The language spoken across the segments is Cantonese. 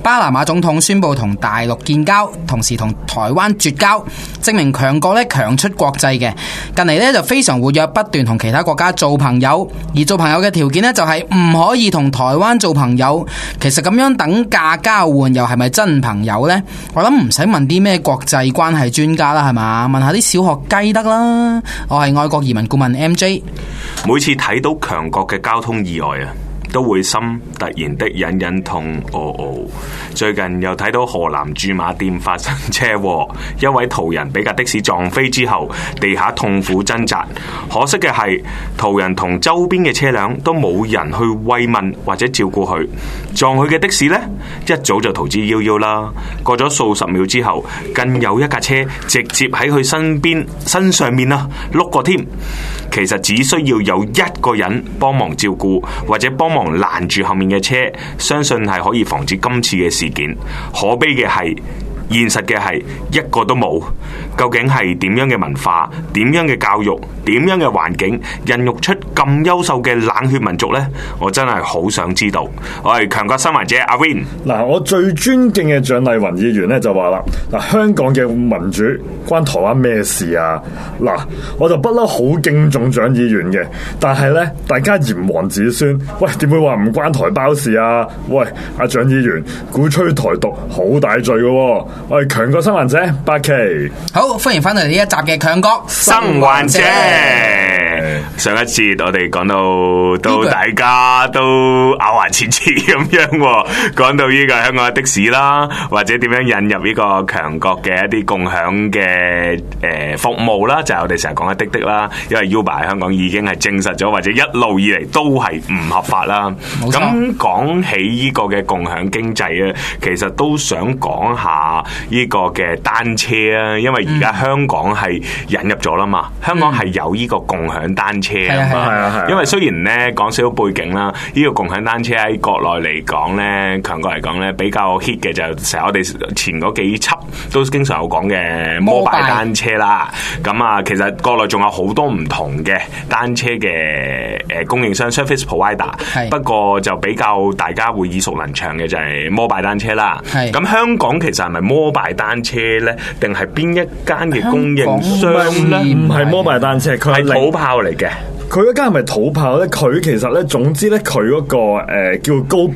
巴拿馬總統宣布同大陸建交，同時同台灣絕交，證明強國咧強出國際嘅。近嚟咧就非常活躍，不斷同其他國家做朋友，而做朋友嘅條件咧就係唔可以同台灣做朋友。其實咁樣等價交換又係咪真朋友呢？我諗唔使問啲咩國際關係專家啦，係嘛？問下啲小學雞得啦。我係外國移民顧問 MJ。 每次睇到強國嘅交通意外啊，都會心突然的隱隱痛。最近又睇到河南駐馬店發生車禍，一位途人俾架的士撞飛之後，地下痛苦掙扎。可惜嘅係，途人同周邊嘅車輛都冇人去慰問或者照顧佢。撞佢嘅的士呢，一早就逃之夭夭啦。過咗數十秒之後，更有一架車直接喺佢身上面啊碌過添。其實只需要有一個人幫忙照顧或者幫忙攔住後面嘅車，相信係可以防止今次嘅事件。可悲嘅係，現實嘅係一個都冇。究竟係點樣嘅文化、點樣嘅教育、點樣嘅環境孕育出咁優秀嘅冷血民族呢？我真係好想知道。我係強國新聞者阿 Win。 嗱，我最尊敬嘅蔣麗芸議員咧就話啦，嗱，香港嘅民主關台灣咩事啊？嗱，我就不嬲好敬重蔣議員嘅，但係咧大家炎黃子孫，喂，點會話唔關台胞事啊？喂，阿蔣議員鼓吹台獨好大罪嘅喎。我係強國新聞者八旗。 好，歡迎翻嚟呢一集嘅強國生還者。上一節我哋講到大家都咬牙切齒咁樣，講到呢個香港嘅的士啦，或者點樣引入呢個強國嘅一啲共享嘅服務啦，就係我哋成日講嘅滴滴啦。因為 Uber 喺香港已經係證實咗，或者一路以嚟都係唔合法啦。咁講起呢個嘅共享經濟咧，其實都想講下呢個嘅單車啊，因為而家香港係引入咗啦嘛，香港係有呢個共享單車啊嘛。因為雖然咧講少少背景啦，呢個共享單車喺國內嚟講咧，強國嚟講咧比較 hit 嘅就成日我哋前嗰幾輯都經常有講嘅摩拜單車啦。咁啊，其實國內仲有好多唔同嘅單車嘅供應商 service provider， 不過就比較大家會耳熟能詳嘅就係摩拜單車啦。咁香港其實係咪摩拜單車咧，定係邊一間嘅供應商咧？ 唔係摩拜單車，佢係土炮嚟嘅。 佢嗰間係咪土炮咧？佢其實咧，總之咧，佢嗰個叫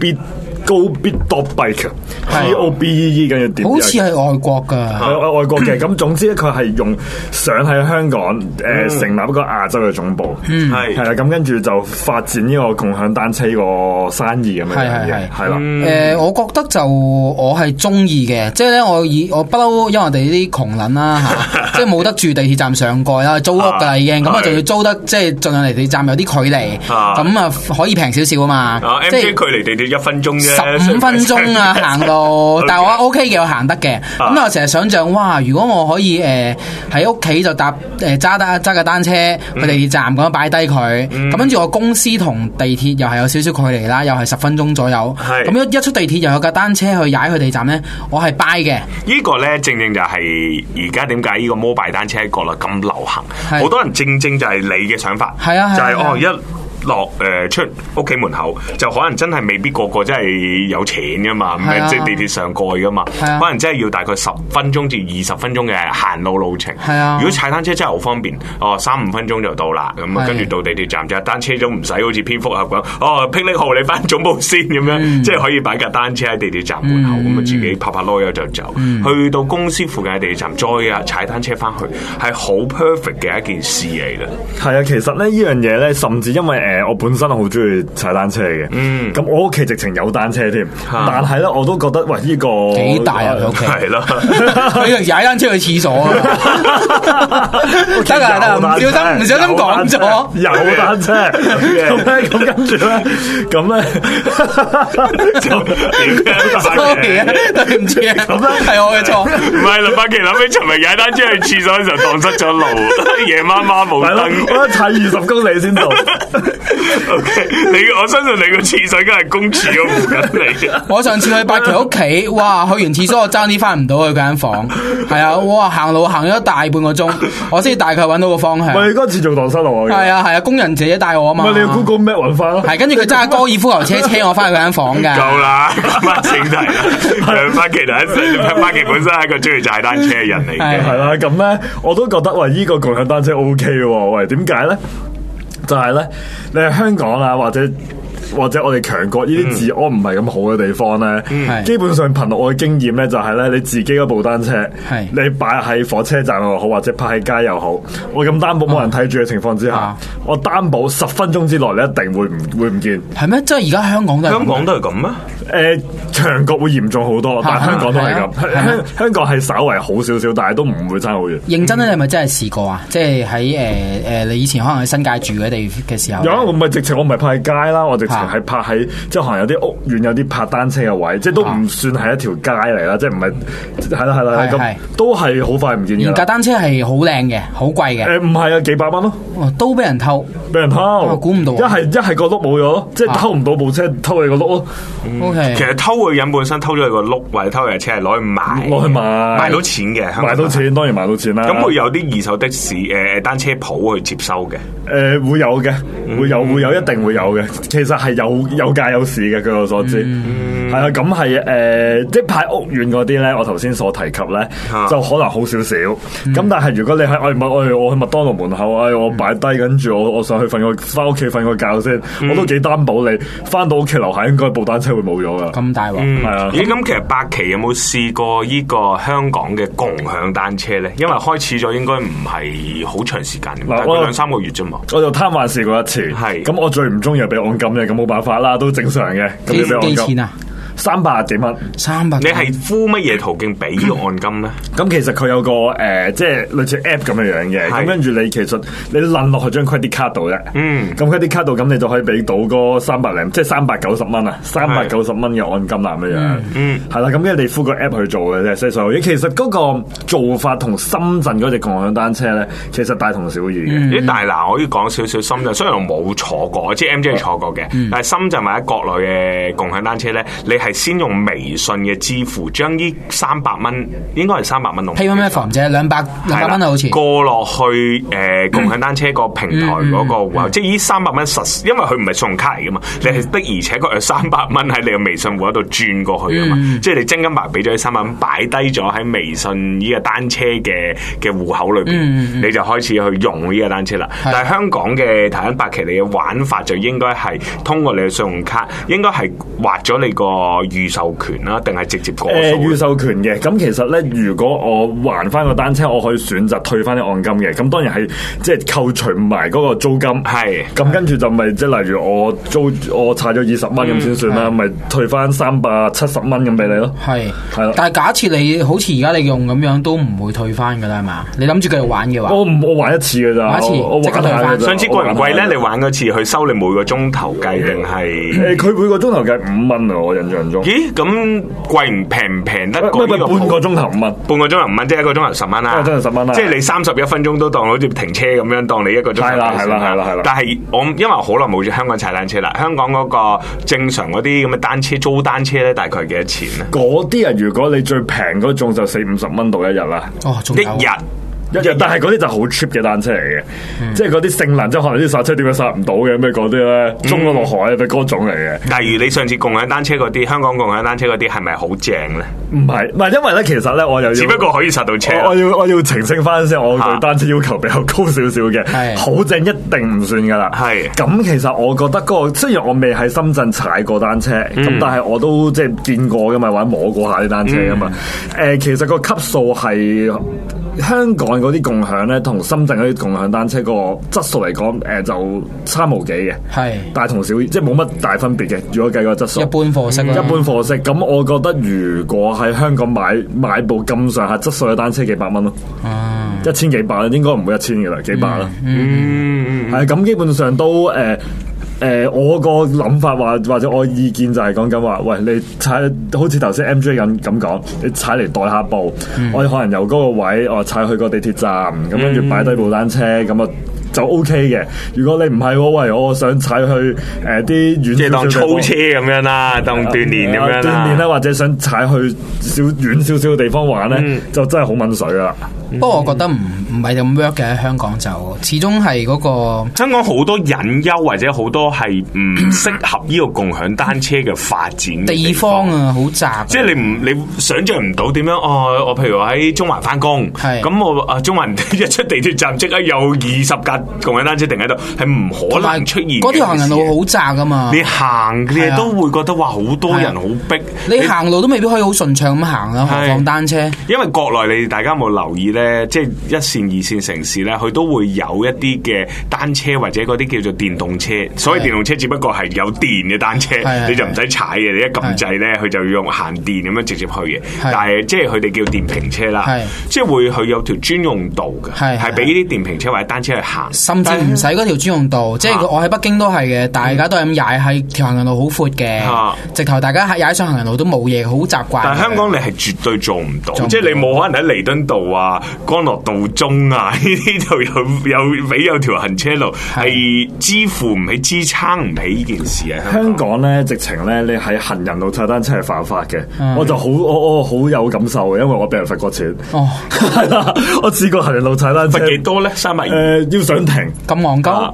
GoBeat.Bike，GOBEE 跟住點？ 好似係外國㗎， 係外國嘅。咁總之咧，佢係用上喺香港成立一個亞洲嘅總部，係啦。咁跟住就發展呢個共享單車個生意咁樣嘅，係啦。 我覺得就我係中意嘅，即係咧我不嬲，因為我哋呢啲窮撚啦嚇，即係冇得住地鐵站上蓋啦，租屋㗎啦已經，咁啊仲要租得即係盡量離地鐵站有啲距離，咁啊可以平少少啊嘛。 即係距離地鐵1分鐘啫。 15分鐘啊，行路，但係我 OK 嘅，我行得嘅。咁我成日想象，哇！如果我可以喺屋企就揸架單車去地鐵站咁樣擺低佢，咁跟住我公司同地鐵又係有少少距離啦，又係10分鐘左右。咁一出地鐵又有架單車去踩去地站咧，我係 buy 嘅。 呢個咧正正就係而家點解呢個摩拜單車喺國內咁流行，好多人正正就係你嘅想法，就係一落出屋企門口就可能真係未必個個真係有錢噶嘛，即係地鐵上蓋噶嘛，可能真係要大概10分鐘至20分鐘嘅行路程。如果踩單車真係好方便，3-5分鐘就到啦。咁跟住到地鐵站就單車都唔使好似蝙蝠俠咁，霹靂號你翻總部先咁樣，即係可以擺架單車喺地鐵站門口，咁啊自己拍囉柚就走，去到公司附近嘅地鐵站再踩單車翻去，係好 perfect 嘅一件事嚟嘅。 係啊，其實咧呢樣嘢咧，甚至因為我本身好中意踩單車嘅，咁我屋企直情有單車添，但係咧我都覺得喂呢個幾大啊屋企係咯， 佢踩單車去廁所啊，得啊，唔小心講咗有單車，咁跟住咧，咁咧 ，sorry 啊，對唔住啊，係我嘅錯， 唔係林百奇諗起尋日踩單車去廁所嘅時候蕩失咗路，夜媽媽冇燈， 我踩20公里先到。 OK， 我相信你個廁所應該係公廁嗰附近嚟嘅。 我上次去八旗屋企，哇！去完廁所我爭啲翻唔到去佢間房，係啊，哇！行路行咗大半個鐘，我先大概揾到個方向。 咪嗰次做蕩失路啊？ 係啊，公人姐姐帶我啊嘛。 咪你要 Google Map 揾翻咯。 係，跟住佢揸高爾夫球車我翻去佢間房㗎。 夠啦，乜正題啦？花旗花旗本身係一個中意踩單車嘅人嚟嘅。 係啦，咁咧我都覺得喂，依個共享單車 OK 喎。喂，點解咧？就係咧，你係香港啊，或者我哋強國呢啲治安唔係咁好嘅地方咧，基本上憑我嘅經驗咧，就係咧你自己嗰部單車，你擺喺火車站又好，或者泊喺街又好，我咁擔保冇人睇住嘅情況之下，我擔保10分鐘之內你一定會唔見。係咩？即係而家香港都係咁啊？ 強國會嚴重好多，但係香港都係咁。香港係稍為好少少，但係都唔會差好遠。 認真咧，你係咪真係試過啊？即係喺你以前可能喺新界住嘅時候。 有，我唔係直情，我唔係泊喺街啦，我直情係泊喺即係可能有啲屋苑有啲泊單車嘅位，即係都唔算係一條街嚟啦，即係唔係係啦咁，都係好快唔見嘅。 而架單車係好靚嘅，好貴嘅。 唔係啊，幾百蚊咯。 都俾人偷，估唔到。 一係個碌冇咗咯，即係偷唔到部車，偷你個碌咯。 OK， 其實偷個人本身偷咗佢個碌，或者偷佢嘅車係攞去賣到錢嘅，賣到錢當然賣到錢啦。 咁會有啲二手的士單車鋪去接收嘅。 會有嘅，會有一定會有嘅。其實係有價有市嘅，據我所知。係啊，咁係即係派屋苑嗰啲咧，我頭先所提及咧，就可能好少少。咁但係如果你喺我去麥當勞門口，我擺低跟住我上去翻屋企瞓個覺先，我都幾擔保你翻到屋企樓下應該部單車會冇咗噶。 咁大鑊， 係啊。 咦？咁其實八旗有冇試過呢個香港嘅共享單車咧？因為開始咗應該唔係好長時間，大概2-3個月啫嘛。 我就貪玩試過一次，咁我最唔中意係俾按金嘅，咁冇辦法啦，都正常嘅。 幾錢啊 ？300幾蚊 ，300。 你係敷乜嘢途徑俾呢個按金咧？ 咁其實佢有個即係類似 app 咁樣嘅，咁跟住你其實你撚落去張 credit card 度啫。咁 credit card 度咁你就可以俾到嗰300即係390蚊啊，390蚊嘅按金啦咁樣。係啦，咁跟住你敷個 app 去做嘅啫，即係所有嘢。其實嗰個做法同深圳嗰隻共享單車咧，其實大同小異嘅。 但係嗱，我要講少少深圳，雖然我冇坐過，即係 MJ 係坐過嘅，但係深圳或者國內嘅共享單車咧，你係先用微信嘅支付，將呢300蚊，應該係300蚊咯。 Pay咩房啫？200蚊啊，好似過落去共享單車個平台嗰個戶口，即係呢300蚊實，因為佢唔係信用卡嚟噶嘛，你係的而且確有300蚊喺你嘅微信戶口度轉過去噶嘛，即係你真金白俾咗啲300蚊擺低咗喺微信呢個單車嘅戶口裏邊，你就開始去用呢個單車啦。但係香港嘅台灣八旗，你嘅玩法就應該係通過你嘅信用卡，應該係劃咗你個預授權啦，定係直接過數？ 預授權嘅，咁其實咧，如果我還翻個單車，我可以選擇退翻啲按金嘅。咁當然係即係扣除埋嗰個租金。係。咁跟住就咪即係例如我踩咗20蚊咁先算啦，咪退翻370蚊咁俾你咯。係啦。 但係假設你好似而家你用咁樣，都唔會退翻噶啦，係嘛？你諗住繼續玩嘅話， 我玩一次噶咋。 玩一次即刻退翻。 上次貴唔貴咧？你玩嗰次去收你每個鐘頭計定係？ 佢每個鐘頭計5蚊啊！我印象中。 咦？咁貴唔平得過？ 半個鐘頭5蚊， 半個鐘頭5蚊，即係1個鐘頭10蚊啦。 真係10蚊啦。 即係你31分鐘都當好似停車咁樣，當你1個鐘頭。係啦。但係因為好耐冇香港踩單車啦，香港嗰個正常嗰啲咁嘅單車租單車咧，大概係幾多錢咧？ 嗰啲如果你最平嗰種就40-50蚊到一日啦。 一日。 但係嗰啲就好 cheap 嘅單車嚟嘅，即係嗰啲性能即係可能啲剎車點樣剎唔到嘅咩嗰啲咧，中咗落海嘅嗰種嚟嘅。 例如你上次共享單車嗰啲，香港共享單車嗰啲係咪好正咧？ 唔係，因為咧其實咧我又要， 只不過可以剎到車。 我要澄清翻先，我對單車要求比較高少少嘅，好正一定唔算噶啦。係咁，其實我覺得嗰個雖然我未喺深圳踩過單車，咁但係我都即係見過噶嘛，或者摸過下啲單車噶嘛。其實個級數係香港嗰啲共享咧，同深圳嗰啲共享單車個質素嚟講，就差無幾嘅，係大同小異，即係冇乜大分別嘅。如果計個質素， 一般貨色啦， 一般貨色。咁我覺得如果喺香港買部咁上下質素嘅單車，幾百蚊咯，1000幾百，應該唔會1000嘅啦，幾百啦。係咁，基本上都我個諗法或者我意見就係講緊話，喂，你踩好似頭先 MJ 咁講，你踩嚟代下步，我可能由嗰個位我踩去個地鐵站，咁跟住擺低部單車，咁啊就 OK 嘅。如果你唔係，喂，我想踩去啲遠， 即係當操車咁樣啦，當鍛鍊咁樣啦， 鍛鍊啦，或者想踩去遠少少嘅地方玩咧，就真係好掹水啦。 不過我覺得唔係咁 work 嘅，香港就始終係嗰個香港好多隱憂或者好多係唔適合呢個共享單車嘅發展地方啊，好窄。 即係你想象唔到點樣我譬如喺中環翻工，咁我中環一出地鐵站即刻有20架共享單車停喺度，係唔可能出現嘅。 嗰條行人路好窄噶嘛， 你行嘅都會覺得哇好多人好逼， 你行路都未必可以好順暢咁行啦，何況單車。 因為國內你大家有冇留意咧，即係一線二線城市咧，佢都會有一啲嘅單車或者嗰啲叫做電動車。所謂電動車只不過係有電嘅單車，你就唔使踩嘅，你一撳掣咧，佢就要用行電咁樣直接去嘅。但係即係佢哋叫電瓶車啦，即係會佢有條專用道嘅，係俾啲電瓶車或者單車去行， 甚至唔使嗰條專用道。即係我喺北京都係嘅，大家都係咁踩，係條行人路好闊嘅，直頭大家踩上行人路都冇嘢，好習慣。 但係香港你係絕對做唔到，即係你冇可能喺彌敦道啊、干諾道中啊呢啲度有條行車路，係支付唔起、支撐唔起呢件事啊！ 香港咧，直情咧，你喺行人路踩單車係犯法嘅，我就我好有感受嘅，因為我俾人罰過錢。哦，係啦，我試過行人路踩單車， 罰幾多咧？300要上庭， 咁戇鳩，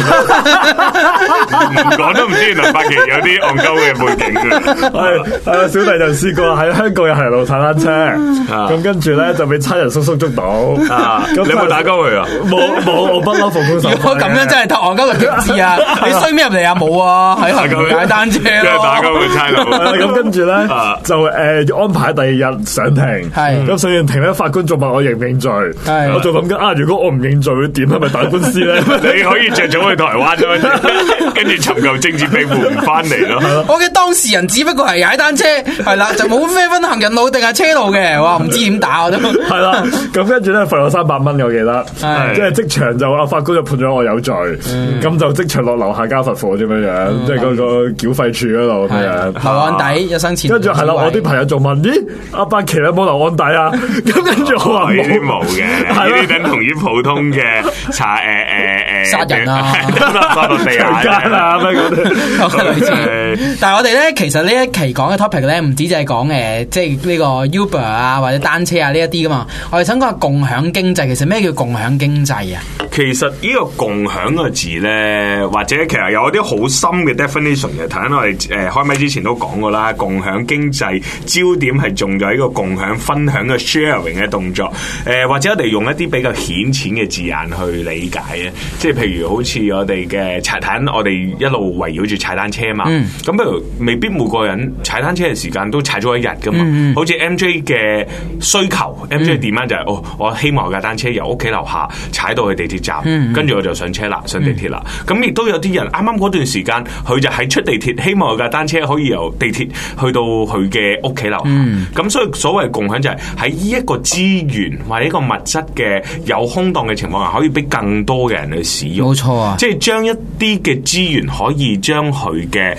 唔講都唔知，原來法庭有啲戇鳩嘅背景嘅。 係小弟就試過喺香港嘅行人路踩單車，咁跟住咧就俾差人叔叔捉到。 你有冇打鳩佢啊？ 冇，我不嬲奉公守法。 如果咁樣真係偷戇鳩嘅極致啊！你衰咩入嚟啊？冇啊，喺行人踩單車咯， 打鳩佢差佬。 咁跟住咧就安排第二日上庭，咁上完庭咧，法官仲問我認唔認罪，我就諗緊如果我唔認罪會點？係咪打官司咧？ 你可以着咗去台灣咯，跟住尋求政治庇護唔翻嚟咯。 我嘅當事人只不過係踩單車，係啦，就冇咩分行人路定係車路嘅，哇，唔知點打我都係啦。咁跟住咧罰我300蚊，我記得，即係即場就法官就判咗我有罪，咁就即場落樓下交罰款咁樣樣，即係嗰個繳費處嗰度咁樣。 留案底一生錢。 跟住係啦，我啲朋友仲問：咦，阿伯奇有冇留案底啊？咁跟住我話呢啲冇嘅，呢啲等同於普通嘅殺人啊、 殺落地啊咩嗰啲。 但係我哋咧，其實呢一期講嘅 topic 咧，唔止就係講即係呢個 Uber 啊或者單車啊呢一啲噶嘛。我哋想講下共享經濟。其實咩叫共享經濟啊？ 其實呢個共享個字咧，或者其實有啲好深嘅 definition 嘅。頭先我哋開咪之前都講過啦，共享經濟焦點係重在呢個共享分享嘅 sharing 嘅動作。或者我哋用一啲比較顯淺嘅字眼去理解啊，即係譬如好似我哋嘅踩單，我哋一路圍繞住踩單車嘛。咁譬如未必每個人踩單車嘅時間都踩咗一日噶嘛。好似 MJ 嘅需求，MJ 嘅 demand 就係我希望架單車由屋企樓下踩到去地鐵站，跟住我就上車啦，上地鐵啦。咁亦都有啲人啱啱嗰段時間，佢就喺出地鐵，希望架單車可以由地鐵去到佢嘅屋企樓下。咁所以所謂共享就係喺呢一個資源或者一個物質嘅有空檔嘅情況下，可以俾更多嘅人去使用。 冇錯啊， 即係將一啲嘅資源可以將佢嘅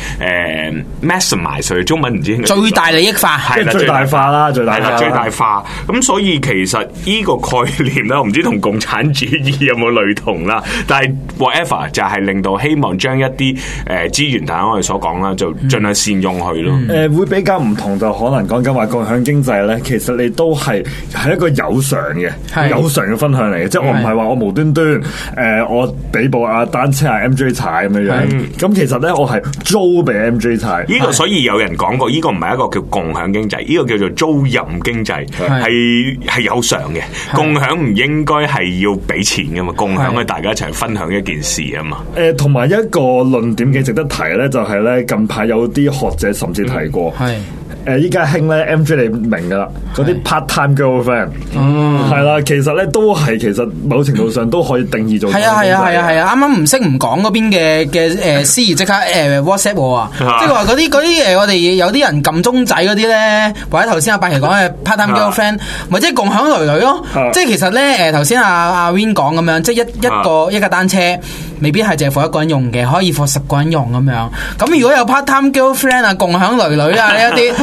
maximize，中文唔知最大利益化， 係啦，最大化啦，最大化。 咁所以其實呢個概念咧，我唔知同共產主義有冇類同啦。但係 whatever 就係令到希望將一啲資源，大家我哋所講啦，就盡量善用佢咯。 會比較唔同，就可能講緊話共享經濟咧，其實你都係一個有償嘅分享嚟嘅，即係我唔係話我無端端我俾部單車MJ 踩咁樣樣。咁其實咧我係租俾 MJ 踩。 呢個所以有人講過，呢個唔係一個叫共享經濟，呢個叫做租賃經濟，係有償嘅。共享唔應該係要俾錢噶嘛，共享係大家一齊分享一件事啊嘛。 同埋一個論點幾值得提咧，就係咧近排有啲學者甚至提過。依家興咧 MJ 你明噶啦，嗰啲 part time girlfriend 係啦，其實咧都係其實某程度上都可以定義做係啊，啱啱唔識唔講嗰邊嘅司儀即刻WhatsApp 我啊，即係話嗰啲我哋有啲人撳鐘仔嗰啲咧，或者頭先阿伯奇講嘅 part time girlfriend，咪即係共享女咯，即係其實咧頭先阿 Win 講咁樣，即係一架單車未必係淨係放一個人用嘅，可以放10個人用咁樣。咁如果有 part time girlfriend 啊、共享女啊呢一啲。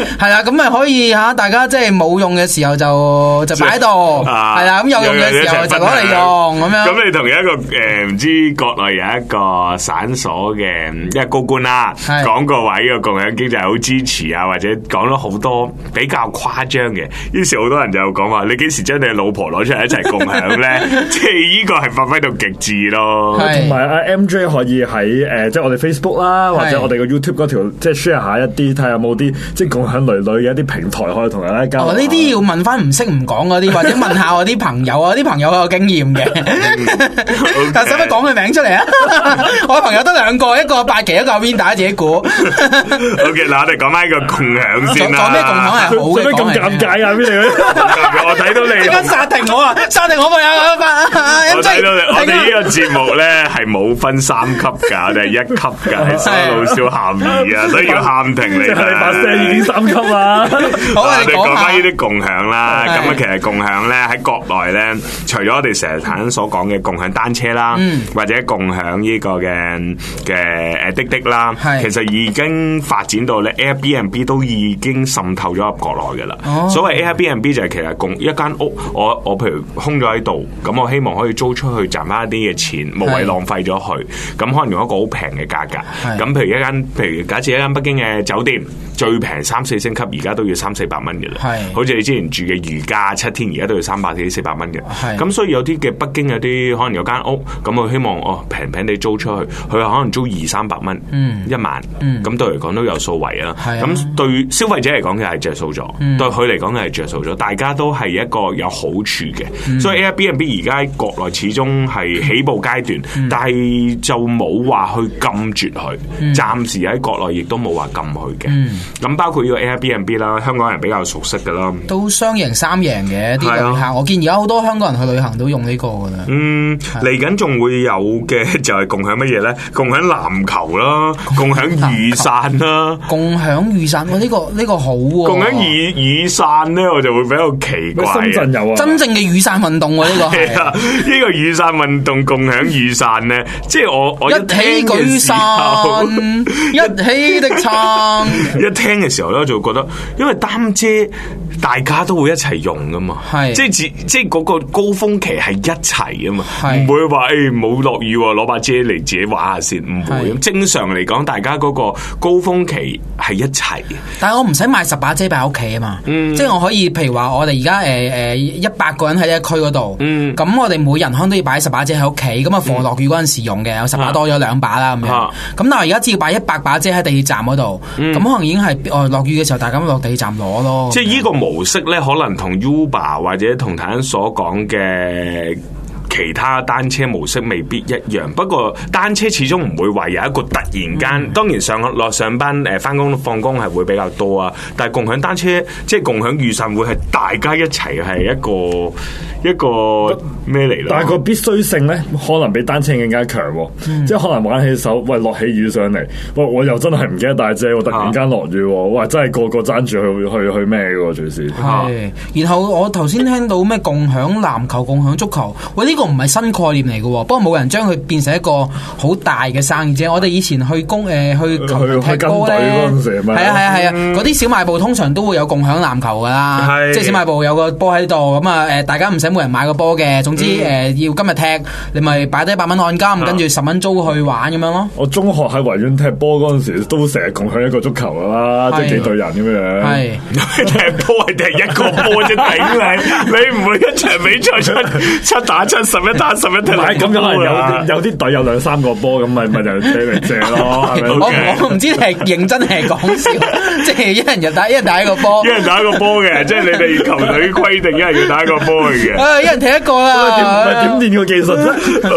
係啦，咁咪可以吓，大家即係冇用嘅時候就擺喺度，係啦，咁有用嘅時候就攞嚟用咁樣。 咁你同一個唔知國內有一個省所嘅一個高官啦，講過話呢個共享經濟好支持啊，或者講咗好多比較誇張嘅，於是好多人就講話你幾時將你嘅老婆攞出嚟一齊共享咧？即係呢個係發揮到極致咯。 同埋阿 MJ 可以喺即係我哋 Facebook 啦，或者我哋個 YouTube 嗰條即係 share 下一啲，睇下有冇啲即係共享類嘅一啲平台可以同大家交流。 呢啲要問翻唔識唔講嗰啲，或者問下我啲朋友啊，啲朋友有經驗嘅。但使乜講佢名出嚟啊？我朋友得兩個，一個八奇，一個阿 Win， 大家自己估。 OK， 嗱我哋講翻呢個共享先啦。 講咩共享係好嘅？ 做咩咁尷尬啊？邊嚟？ 我睇到你， 即刻殺停我啊！殺停我朋友我睇到你，我哋呢個節目咧係冇分3級噶，我哋係1級噶，係收老少咸宜啊，所以要喊停你。 即係你把聲已經3級啦。 好，我哋講翻呢啲共享啦。咁啊，其實共享咧喺國內咧，除咗我哋成日頭先所講嘅共享單車啦，或者共享呢個嘅滴滴啦，其實已經發展到咧 Airbnb 都已經滲透咗入國內嘅啦。所謂 Airbnb 就係其實共一間屋，我譬如空咗喺度，咁我希望可以租出去賺翻一啲嘅錢，無謂浪費咗佢。咁可能用一個好平嘅價格。咁譬如假設一間北京嘅酒店最平3-4星級，而家都要300-400蚊嘅啦。好似你之前住嘅如家7天，而家都要300-400蚊嘅。咁所以有啲嘅北京有啲可能有間屋，咁我希望平平地租出去，佢可能租200-300蚊1晚，咁對嚟講都有數圍啊。咁對消費者嚟講嘅係着數咗，對佢嚟講嘅係着數咗，大家都係一個有好處嘅。所以 Airbnb 而家喺國內始終係起步階段，但係就冇話去禁絕佢，暫時喺國內亦都冇話禁佢嘅。咁包括呢個 Airbnb 啦，香港人比較熟悉噶啦， 都雙贏3贏嘅啲旅客。我見而家好多香港人去旅行都用呢個噶啦。 嚟緊仲會有嘅就係共享乜嘢咧？共享籃球啦，共享雨傘啦， 共享雨傘。呢個好喎。共享雨傘咧，我就會比較奇怪。 深圳有啊， 真正嘅雨傘運動喎，呢個係呢個雨傘運動共享雨傘咧，即係我一起舉傘，一起的撐。 一聽嘅時候咧，就會覺得，因為擔遮大家都會一齊用噶嘛，即係嗰個高峰期係一齊啊嘛，唔會話冇落雨攞把遮嚟自己玩下先，唔會。正常嚟講，大家嗰個高峰期係一齊嘅。 但係我唔使買10把遮擺喺屋企啊嘛，即係我可以，譬如話我哋而家100個人喺一區嗰度，咁我哋每人可能都要擺10把遮喺屋企，咁啊防落雨嗰陣時用嘅，有10把多咗2把啦咁樣。咁但係而家只要擺100把遮喺地鐵站嗰度，咁可能已經係落雨嘅時候，大家落地鐵站攞咯。 即係呢個模式咧，可能同 Uber 或者同頭先所講嘅其他單車模式未必一樣，不過單車始終唔會話有一個突然間，當然上班返工放工係會比較多啊，但係共享單車即係共享雨傘會係大家一齊係一個咩嚟咯？ 但係個必須性咧，可能比單車更加強，即係可能玩起手，喂落起雨上嚟，我又真係唔記得帶遮，我突然間落雨，哇真係個個爭住去咩嘅隨時。 係，然後我頭先聽到咩共享籃球、共享足球，喂呢個唔係新概念嚟嘅，不過冇人將佢變成一個好大嘅生意啫。我哋以前去球踢波咧，係啊，嗰啲小賣部通常都會有共享籃球噶啦，即係小賣部有個波喺度，咁啊大家唔使每人買個波嘅，總之要今日踢，你咪擺低100蚊按金，跟住10蚊租去玩咁樣咯。我中學喺維園踢波嗰陣時，都成日共享一個足球噶啦，即係幾隊人咁樣。 係踢波係踢一個波啫，頂你唔會一場比賽7打7、11打11踢。 咁可能有啲隊有2-3個波，咁咪就借嚟借咯。 我唔知你係認真係講笑，即係一人打一個波， 一人打一個波嘅，即係你哋球隊規定一人要打一個波嘅。 一人踢一個啦， 點練個技術啫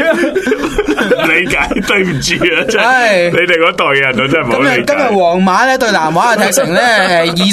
？OK， 理解，對唔住啊，真係你哋嗰代嘅人，我真係唔好理解。 今日皇馬咧對南華踢成咧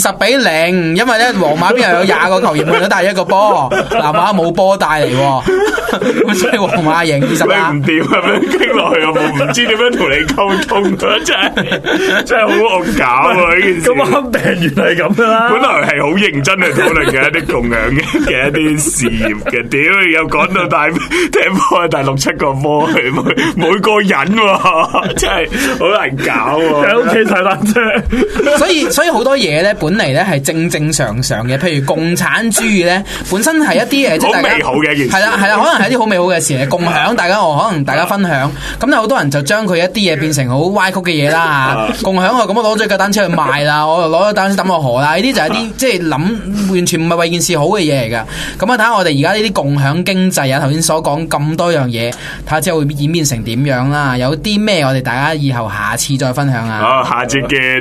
20-0，因為咧皇馬邊又有20個球員換咗帶一個波，南華冇波帶嚟。 咁所以黃馬贏20啦。 唔掂啊！咁樣傾落去，我唔知點樣同你溝通啊！真係好惡搞啊！呢件事咁啱病原係咁噶啦。 本來係好認真去討論嘅一啲共享嘅一啲事業嘅，屌又講到踢波第6-7個波，每個人喎，真係好難搞喎！ 喺屋企踩單車， 所以好多嘢咧，本嚟咧係正常嘅，譬如共產主義咧，本身係一啲即係好美好嘅一件事， 係啦，可能係一啲好美好嘅事嚟，共享可能大家分享，咁好多人就將佢一啲嘢變成好歪曲嘅嘢啦嚇。共享咁我攞咗架單車去賣啦，我又攞咗單車抌落河啦，呢啲就係啲即係諗完全唔係為件事好嘅嘢嚟㗎。咁啊睇下我哋而家呢啲共享經濟啊，頭先所講咁多樣嘢，睇下之後會演變成點樣啦。有啲咩我哋大家以後下次再分享啊。 好，下節見。